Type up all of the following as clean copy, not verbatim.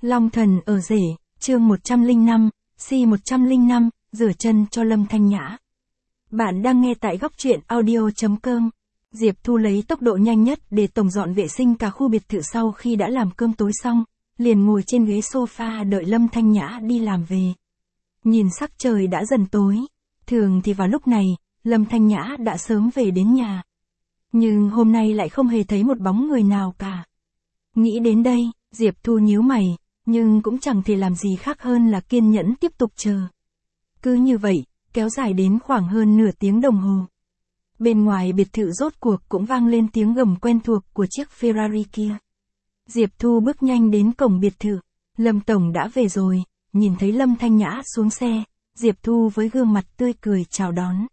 Long thần ở rể, chương 105, C105, rửa chân cho Lâm Thanh Nhã. Bạn đang nghe tại góc truyện audio.com. Diệp Thu lấy tốc độ nhanh nhất để tổng dọn vệ sinh cả khu biệt thự sau khi đã làm cơm tối xong, liền ngồi trên ghế sofa đợi Lâm Thanh Nhã đi làm về. Nhìn sắc trời đã dần tối, thường thì vào lúc này, Lâm Thanh Nhã đã sớm về đến nhà. Nhưng hôm nay lại không hề thấy một bóng người nào cả. Nghĩ đến đây, Diệp Thu nhíu mày, nhưng cũng chẳng thể làm gì khác hơn là kiên nhẫn tiếp tục chờ. Cứ như vậy, kéo dài đến khoảng hơn nửa tiếng đồng hồ. Bên ngoài biệt thự rốt cuộc cũng vang lên tiếng gầm quen thuộc của chiếc Ferrari kia. Diệp Thu bước nhanh đến cổng biệt thự. Lâm Tổng đã về rồi, nhìn thấy Lâm Thanh Nhã xuống xe, Diệp Thu với gương mặt tươi cười chào đón.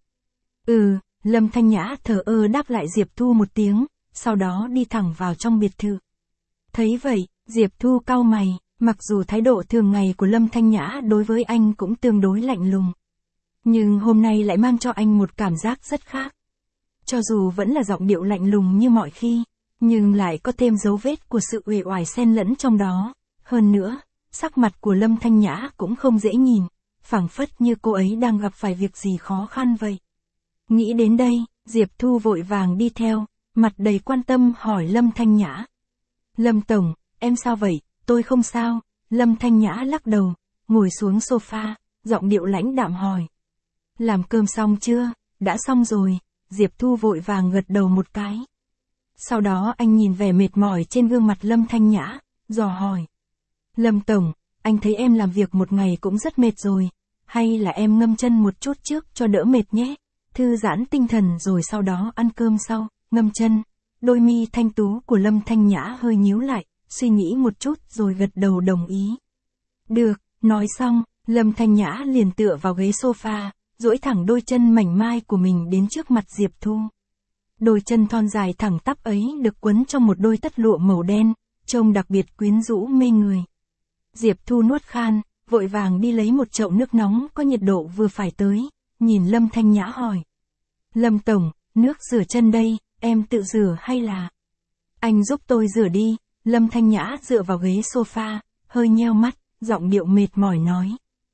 Lâm Thanh Nhã thờ ơ đáp lại Diệp Thu một tiếng, sau đó đi thẳng vào trong biệt thự. Thấy vậy, Diệp Thu cau mày, mặc dù thái độ thường ngày của Lâm Thanh Nhã đối với anh cũng tương đối lạnh lùng. Nhưng hôm nay lại mang cho anh một cảm giác rất khác. Cho dù vẫn là giọng điệu lạnh lùng như mọi khi, nhưng lại có thêm dấu vết của sự uể oải xen lẫn trong đó. Hơn nữa, sắc mặt của Lâm Thanh Nhã cũng không dễ nhìn, phảng phất như cô ấy đang gặp phải việc gì khó khăn vậy. Nghĩ đến đây, Diệp Thu vội vàng đi theo, mặt đầy quan tâm hỏi Lâm Thanh Nhã. Lâm Tổng, em sao vậy? Tôi không sao. Lâm Thanh Nhã lắc đầu, ngồi xuống sofa, giọng điệu lãnh đạm hỏi. Làm cơm xong chưa? Đã xong rồi. Diệp Thu vội vàng gật đầu một cái. Sau đó anh nhìn vẻ mệt mỏi trên gương mặt Lâm Thanh Nhã, dò hỏi. Lâm Tổng, anh thấy em làm việc một ngày cũng rất mệt rồi, hay là em ngâm chân một chút trước cho đỡ mệt nhé? Thư giãn tinh thần rồi sau đó ăn cơm sau, ngâm chân. Đôi mi thanh tú của Lâm Thanh Nhã hơi nhíu lại, suy nghĩ một chút rồi gật đầu đồng ý. Được, nói xong, Lâm Thanh Nhã liền tựa vào ghế sofa, duỗi thẳng đôi chân mảnh mai của mình đến trước mặt Diệp Thu. Đôi chân thon dài thẳng tắp ấy được quấn trong một đôi tất lụa màu đen, trông đặc biệt quyến rũ mê người. Diệp Thu nuốt khan, vội vàng đi lấy một chậu nước nóng có nhiệt độ vừa phải tới, nhìn Lâm Thanh Nhã hỏi. Lâm Tổng, nước rửa chân đây, em tự rửa hay là? Anh giúp tôi rửa đi. Lâm Thanh Nhã dựa vào ghế sofa, hơi nheo mắt, giọng điệu mệt mỏi nói.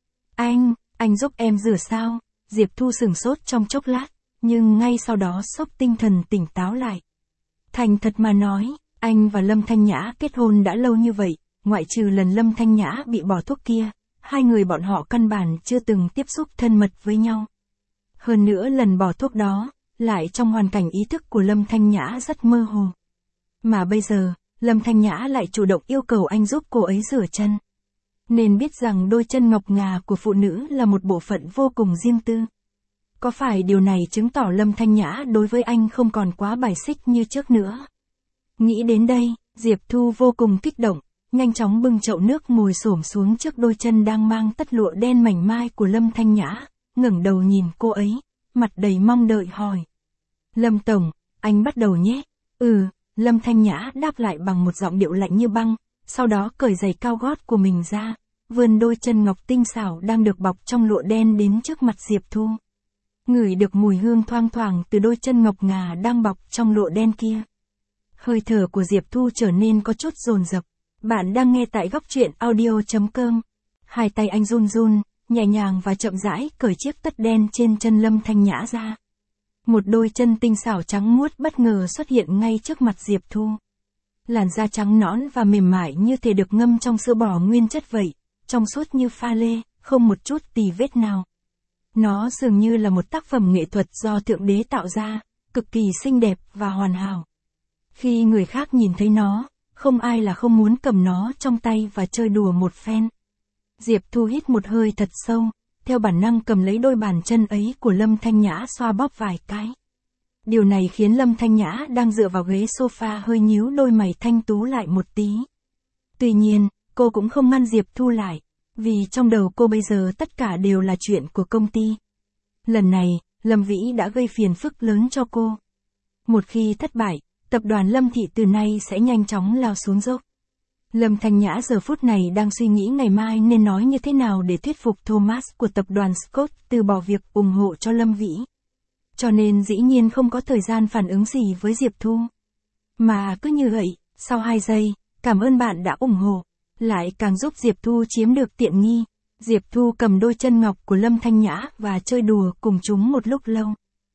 Anh giúp em rửa sao? Diệp Thu sửng sốt trong chốc lát, nhưng ngay sau đó xốc tinh thần tỉnh táo lại. Thành thật mà nói, anh và Lâm Thanh Nhã kết hôn đã lâu như vậy, ngoại trừ lần Lâm Thanh Nhã bị bỏ thuốc kia, hai người bọn họ căn bản chưa từng tiếp xúc thân mật với nhau. Hơn nữa lần bỏ thuốc đó, lại trong hoàn cảnh ý thức của Lâm Thanh Nhã rất mơ hồ. Mà bây giờ, Lâm Thanh Nhã lại chủ động yêu cầu anh giúp cô ấy rửa chân. Nên biết rằng đôi chân ngọc ngà của phụ nữ là một bộ phận vô cùng riêng tư. Có phải điều này chứng tỏ Lâm Thanh Nhã đối với anh không còn quá bài xích như trước nữa? Nghĩ đến đây, Diệp Thu vô cùng kích động, nhanh chóng bưng chậu nước ngồi xổm xuống trước đôi chân đang mang tất lụa đen mảnh mai của Lâm Thanh Nhã, ngẩng đầu nhìn cô ấy, mặt đầy mong đợi hỏi. Lâm Tổng, anh bắt đầu nhé. Lâm Thanh Nhã đáp lại bằng một giọng điệu lạnh như băng, sau đó cởi giày cao gót của mình ra, vươn đôi chân ngọc tinh xảo đang được bọc trong lụa đen đến trước mặt Diệp Thu. Ngửi được mùi hương thoang thoảng từ đôi chân ngọc ngà đang bọc trong lụa đen kia. Hơi thở của Diệp Thu trở nên có chút dồn dập. Bạn đang nghe tại góc truyện audio.com. Hai tay anh run run, nhẹ nhàng và chậm rãi cởi chiếc tất đen trên chân Lâm Thanh Nhã ra. Một đôi chân tinh xảo trắng muốt bất ngờ xuất hiện ngay trước mặt Diệp Thu. Làn da trắng nõn và mềm mại như thể được ngâm trong sữa bò nguyên chất vậy, trong suốt như pha lê, không một chút tì vết nào. Nó dường như là một tác phẩm nghệ thuật do Thượng Đế tạo ra, cực kỳ xinh đẹp và hoàn hảo. Khi người khác nhìn thấy nó, không ai là không muốn cầm nó trong tay và chơi đùa một phen. Diệp Thu hít một hơi thật sâu, theo bản năng cầm lấy đôi bàn chân ấy của Lâm Thanh Nhã xoa bóp vài cái. Điều này khiến Lâm Thanh Nhã đang dựa vào ghế sofa hơi nhíu đôi mày thanh tú lại một tí. Tuy nhiên, cô cũng không ngăn Diệp Thu lại, vì trong đầu cô bây giờ tất cả đều là chuyện của công ty. Lần này, Lâm Vĩ đã gây phiền phức lớn cho cô. Một khi thất bại, tập đoàn Lâm Thị từ nay sẽ nhanh chóng lao xuống dốc. Lâm Thanh Nhã giờ phút này đang suy nghĩ ngày mai nên nói như thế nào để thuyết phục Thomas của tập đoàn Scott từ bỏ việc ủng hộ cho Lâm Vĩ. Cho nên dĩ nhiên không có thời gian phản ứng gì với Diệp Thu. Mà cứ như vậy, sau 2 giây, cảm ơn bạn đã ủng hộ. lại càng giúp Diệp Thu chiếm được tiện nghi. Diệp Thu cầm đôi chân ngọc của Lâm Thanh Nhã và chơi đùa cùng chúng một lúc lâu.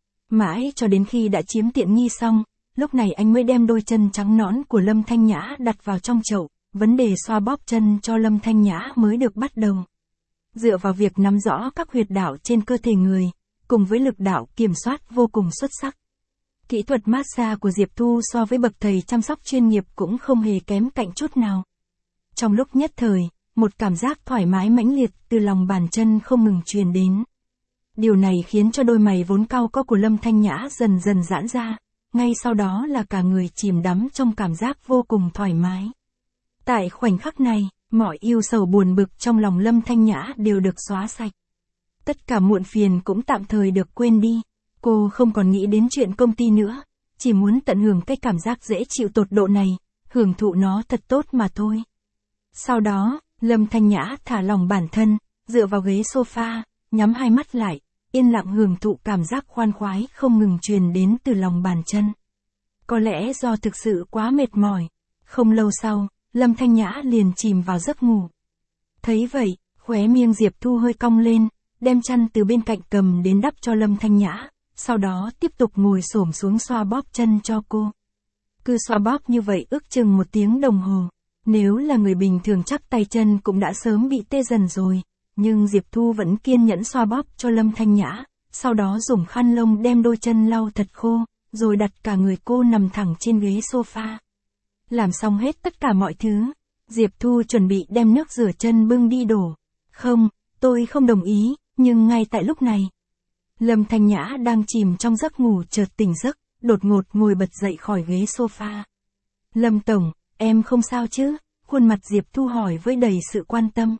Mãi cho đến khi đã chiếm tiện nghi xong, lúc này anh mới đem đôi chân trắng nõn của Lâm Thanh Nhã đặt vào trong chậu, vấn đề xoa bóp chân cho Lâm Thanh Nhã mới được bắt đầu. Dựa vào việc nắm rõ các huyệt đạo trên cơ thể người, cùng với lực đạo kiểm soát vô cùng xuất sắc. Kỹ thuật massage của Diệp Thu so với bậc thầy chăm sóc chuyên nghiệp cũng không hề kém cạnh chút nào. Trong lúc nhất thời, một cảm giác thoải mái mãnh liệt từ lòng bàn chân không ngừng truyền đến. Điều này khiến cho đôi mày vốn cau có của Lâm Thanh Nhã dần dần giãn ra, ngay sau đó là cả người chìm đắm trong cảm giác vô cùng thoải mái. Tại khoảnh khắc này, mọi ưu sầu buồn bực trong lòng Lâm Thanh Nhã đều được xóa sạch. Tất cả muộn phiền cũng tạm thời được quên đi, cô không còn nghĩ đến chuyện công ty nữa, chỉ muốn tận hưởng cái cảm giác dễ chịu tột độ này, hưởng thụ nó thật tốt mà thôi. Sau đó, Lâm Thanh Nhã thả lỏng bản thân, dựa vào ghế sofa, nhắm hai mắt lại, yên lặng hưởng thụ cảm giác khoan khoái không ngừng truyền đến từ lòng bàn chân. Có lẽ do thực sự quá mệt mỏi, không lâu sau, Lâm Thanh Nhã liền chìm vào giấc ngủ. Thấy vậy, khóe miệng Diệp Thu hơi cong lên, đem chăn từ bên cạnh cầm đến đắp cho Lâm Thanh Nhã, sau đó tiếp tục ngồi xổm xuống xoa bóp chân cho cô. Cứ xoa bóp như vậy ước chừng 1 tiếng đồng hồ. Nếu là người bình thường chắc tay chân cũng đã sớm bị tê dần rồi, nhưng Diệp Thu vẫn kiên nhẫn xoa bóp cho Lâm Thanh Nhã, sau đó dùng khăn lông đem đôi chân lau thật khô, rồi đặt cả người cô nằm thẳng trên ghế sofa. Làm xong hết tất cả mọi thứ, Diệp Thu chuẩn bị đem nước rửa chân bưng đi đổ. Không, tôi không đồng ý, nhưng ngay tại lúc này, Lâm Thanh Nhã đang chìm trong giấc ngủ chợt tỉnh giấc, đột ngột ngồi bật dậy khỏi ghế sofa. Lâm Tổng, em không sao chứ? Khuôn mặt Diệp Thu hỏi với đầy sự quan tâm.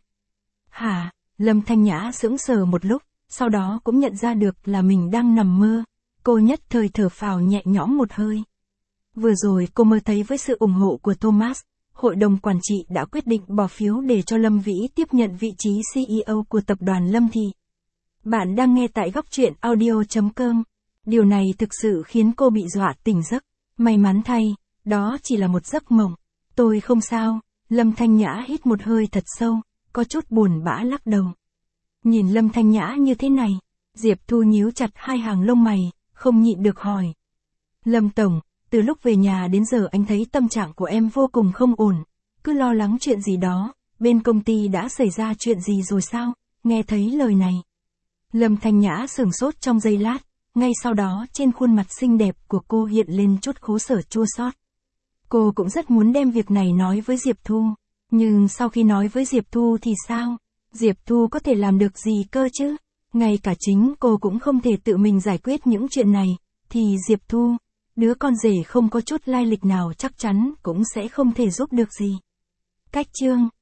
Hả? Lâm Thanh Nhã sững sờ một lúc, sau đó cũng nhận ra được là mình đang nằm mơ. Cô nhất thời thở phào nhẹ nhõm một hơi. Vừa rồi cô mơ thấy với sự ủng hộ của Thomas, hội đồng quản trị đã quyết định bỏ phiếu để cho Lâm Vĩ tiếp nhận vị trí CEO của tập đoàn Lâm Thị. Bạn đang nghe tại góc truyện audio.com. Điều này thực sự khiến cô bị dọa tỉnh giấc. May mắn thay, đó chỉ là một giấc mộng. Tôi không sao. Lâm Thanh Nhã hít một hơi thật sâu, có chút buồn bã lắc đầu. Nhìn Lâm Thanh Nhã như thế này, Diệp Thu nhíu chặt hai hàng lông mày, không nhịn được hỏi. Lâm Tổng, từ lúc về nhà đến giờ anh thấy tâm trạng của em vô cùng không ổn, cứ lo lắng chuyện gì đó, bên công ty đã xảy ra chuyện gì rồi sao? Nghe thấy lời này, Lâm Thanh Nhã sửng sốt trong giây lát, ngay sau đó trên khuôn mặt xinh đẹp của cô hiện lên chút khổ sở chua xót. Cô cũng rất muốn đem việc này nói với Diệp Thu, nhưng sau khi nói với Diệp Thu thì sao? Diệp Thu có thể làm được gì cơ chứ? Ngay cả chính cô cũng không thể tự mình giải quyết những chuyện này, thì Diệp Thu, đứa con rể không có chút lai lịch nào chắc chắn cũng sẽ không thể giúp được gì. Cách chương